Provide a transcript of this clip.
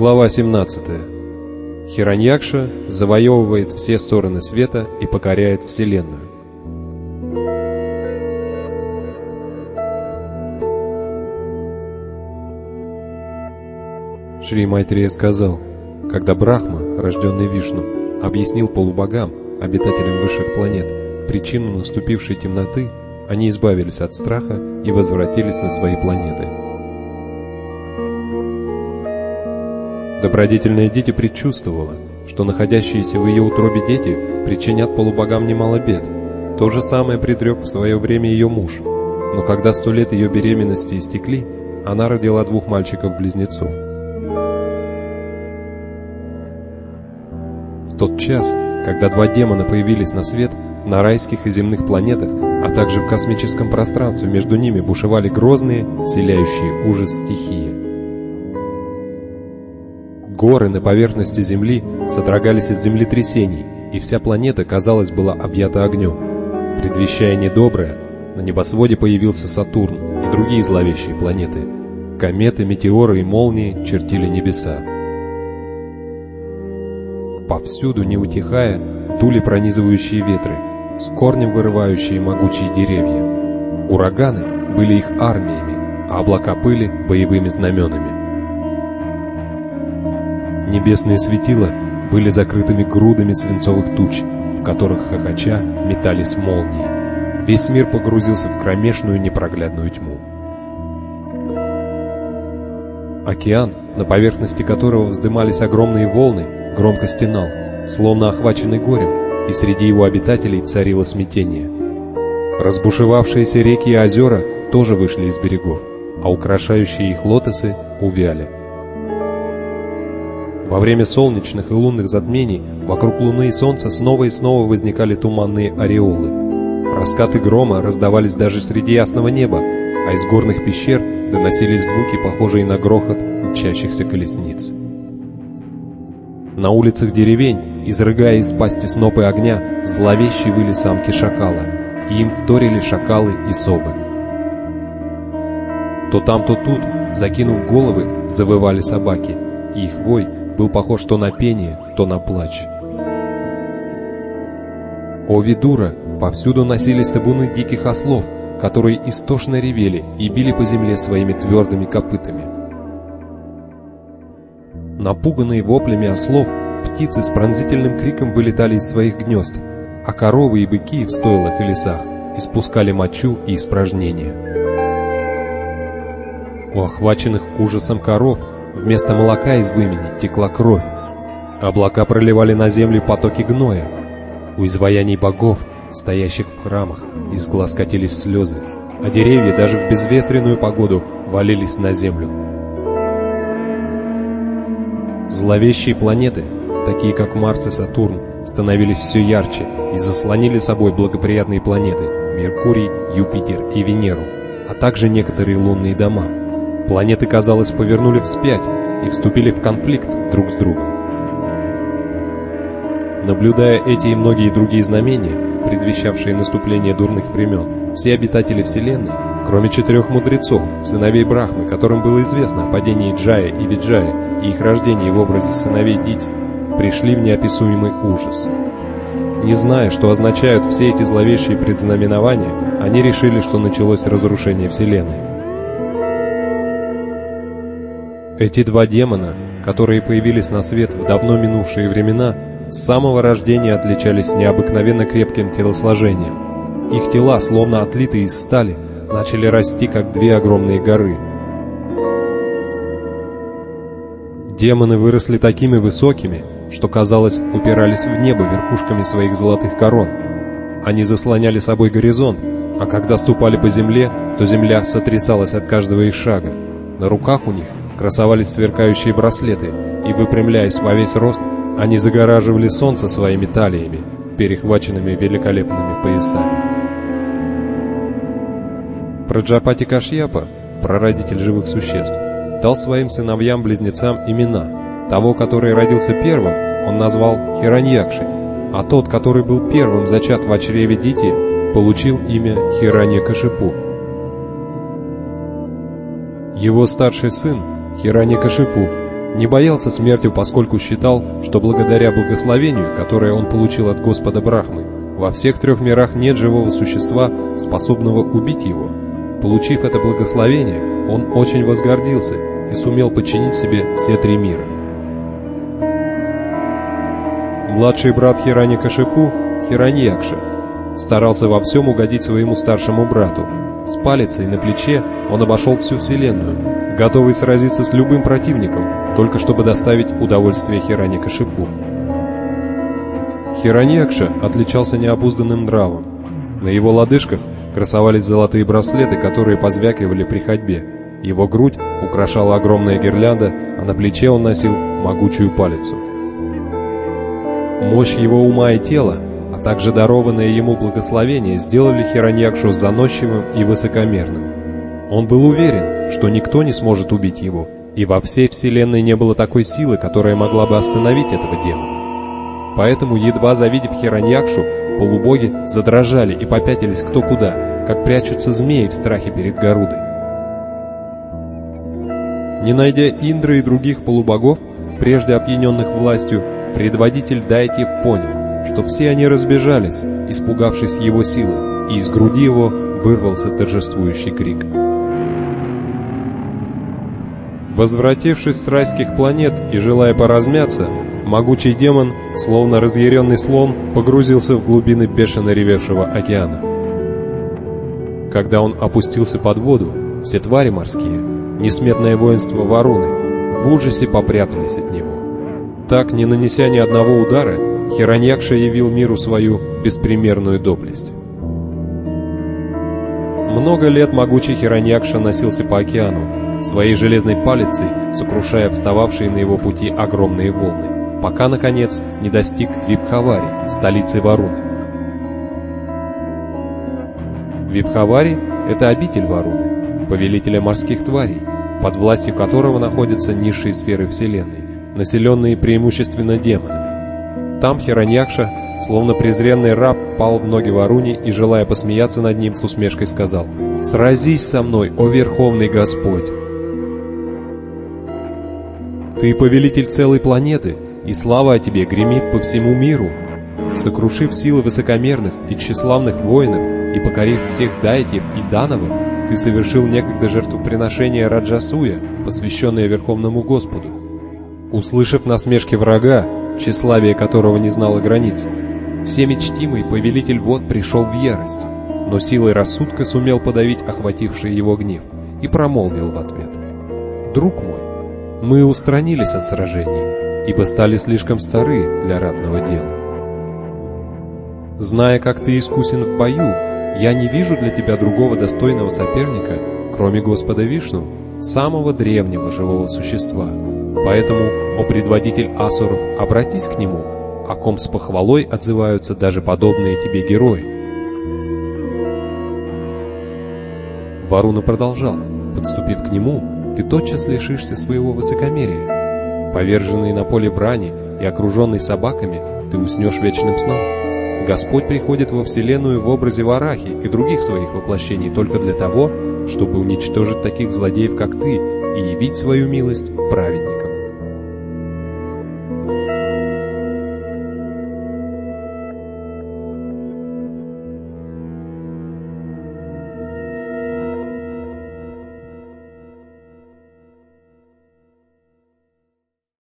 Глава 17. Хираньякша завоевывает все стороны света и покоряет Вселенную. Шри Майтрея сказал, когда Брахма, рожденный Вишну, объяснил полубогам, обитателям высших планет, причину наступившей темноты, они избавились от страха и возвратились на свои планеты. Добродетельная Дити предчувствовала, что находящиеся в ее утробе дети причинят полубогам немало бед. То же самое предрек в свое время ее муж. Но когда 100 лет ее беременности истекли, она родила 2 мальчиков-близнецов. В тот час, когда 2 демона появились на свет, на райских и земных планетах, а также в космическом пространстве между ними бушевали грозные, вселяющие ужас стихии. Горы на поверхности Земли содрогались от землетрясений, и вся планета, казалось, была объята огнем. Предвещая недоброе, на небосводе появился Сатурн и другие зловещие планеты. Кометы, метеоры и молнии чертили небеса. Повсюду, не утихая, дули пронизывающие ветры, с корнем вырывающие могучие деревья. Ураганы были их армиями, а облака пыли — боевыми знаменами. Небесные светила были закрытыми грудами свинцовых туч, в которых хохоча метались молнии. Весь мир погрузился в кромешную непроглядную тьму. Океан, на поверхности которого вздымались огромные волны, громко стенал, словно охваченный горем, и среди его обитателей царило смятение. Разбушевавшиеся реки и озера тоже вышли из берегов, а украшающие их лотосы увяли. Во время солнечных и лунных затмений вокруг Луны и Солнца снова и снова возникали туманные ореолы. Раскаты грома раздавались даже среди ясного неба, а из горных пещер доносились звуки, похожие на грохот мчащихся колесниц. На улицах деревень, изрыгая из пасти снопы огня, зловеще выли самки шакала, и им вторили шакалы и совы. То там, то тут, закинув головы, завывали собаки, и их вой был похож то на пение, то на плач. О Видура, повсюду носились табуны диких ослов, которые истошно ревели и били по земле своими твердыми копытами. Напуганные воплями ослов, птицы с пронзительным криком вылетали из своих гнезд, а коровы и быки в стойлах и лесах испускали мочу и испражнения. У охваченных ужасом коров вместо молока из вымени текла кровь. Облака проливали на землю потоки гноя. У изваяний богов, стоящих в храмах, из глаз катились слезы, а деревья даже в безветренную погоду валились на землю. Зловещие планеты, такие как Марс и Сатурн, становились все ярче и заслонили собой благоприятные планеты Меркурий, Юпитер и Венеру, а также некоторые лунные дома. Планеты, казалось, повернули вспять и вступили в конфликт друг с другом. Наблюдая эти и многие другие знамения, предвещавшие наступление дурных времен, все обитатели Вселенной, кроме 4 мудрецов, сыновей Брахмы, которым было известно о падении Джая и Виджая и их рождении в образе сыновей Дити, пришли в неописуемый ужас. Не зная, что означают все эти зловещие предзнаменования, они решили, что началось разрушение Вселенной. Эти 2 демона, которые появились на свет в давно минувшие времена, с самого рождения отличались необыкновенно крепким телосложением. Их тела, словно отлитые из стали, начали расти, как 2 огромные горы. Демоны выросли такими высокими, что, казалось, упирались в небо верхушками своих золотых корон. Они заслоняли собой горизонт, а когда ступали по земле, то земля сотрясалась от каждого их шага. На руках у них красовались сверкающие браслеты, и, выпрямляясь во весь рост, они загораживали солнце своими талиями, перехваченными великолепными поясами. Праджапати Кашьяпа, прародитель живых существ, дал своим сыновьям-близнецам имена. Того, который родился первым, он назвал Хираньякшей, а тот, который был первым зачат в чреве Дити, получил имя Хираньякашипу. Его старший сын, Хираньякашипу, Не боялся смерти, поскольку считал, что благодаря благословению, которое он получил от Господа Брахмы, во всех 3 мирах нет живого существа, способного убить его. Получив это благословение, он очень возгордился и сумел подчинить себе все 3 мира. Младший брат Хираньякашипу, Хираньякша, старался во всем угодить своему старшему брату. С палицей на плече он обошел всю вселенную, готовый сразиться с любым противником, только чтобы доставить удовольствие Хираньякашипу. Хираньякша отличался необузданным нравом. На его лодыжках красовались золотые браслеты, которые позвякивали при ходьбе. Его грудь украшала огромная гирлянда, а на плече он носил могучую палицу. Мощь его ума и тела, а также дарованное ему благословение сделали Хираньякшу заносчивым и высокомерным. Он был уверен, что никто не сможет убить его, и во всей вселенной не было такой силы, которая могла бы остановить этого демона. Поэтому, едва завидев Хираньякшу, полубоги задрожали и попятились кто куда, как прячутся змеи в страхе перед Гарудой. Не найдя Индры и других полубогов, прежде опьяненных властью, предводитель дайтьев понял, что все они разбежались, испугавшись его силы, и из груди его вырвался торжествующий крик. Возвратившись с райских планет и желая поразмяться, могучий демон, словно разъяренный слон, погрузился в глубины бешено ревевшего океана. Когда он опустился под воду, все твари морские, несметное воинство Варуны, в ужасе попрятались от него. Так, не нанеся ни одного удара, Хираньякша явил миру свою беспримерную доблесть. Много лет могучий Хираньякша носился по океану, своей железной палицей сокрушая встававшие на его пути огромные волны, пока, наконец, не достиг Вибхавари, столицы Варуны. Вибхавари — это обитель Варуны, повелителя морских тварей, под властью которого находятся низшие сферы Вселенной, населенные преимущественно демонами. Там Хираньякша, словно презренный раб, пал в ноги Варуне и, желая посмеяться над ним, с усмешкой сказал: «Сразись со мной, о Верховный Господь! Ты повелитель целой планеты, и слава о тебе гремит по всему миру. Сокрушив силы высокомерных и тщеславных воинов и покорив всех дайтьев и дановов, ты совершил некогда жертвоприношение Раджасуя, посвященное Верховному Господу. Услышав насмешки врага, тщеславие которого не знало границ, всемечтимый повелитель вод пришел в ярость, но силой рассудка сумел подавить охвативший его гнев и промолвил в ответ: «Друг мой, мы устранились от сражений, ибо стали слишком стары для ратного дела. Зная, как ты искусен в бою, я не вижу для тебя другого достойного соперника, кроме Господа Вишну, самого древнего живого существа. Поэтому, о предводитель асуров, обратись к нему, о ком с похвалой отзываются даже подобные тебе герои». Варуна продолжал: «Подступив к нему, ты тотчас лишишься своего высокомерия. Поверженный на поле брани и окруженный собаками, ты уснешь вечным сном. Господь приходит во вселенную в образе Варахи и других своих воплощений только для того, чтобы уничтожить таких злодеев, как ты, и явить свою милость праведникам.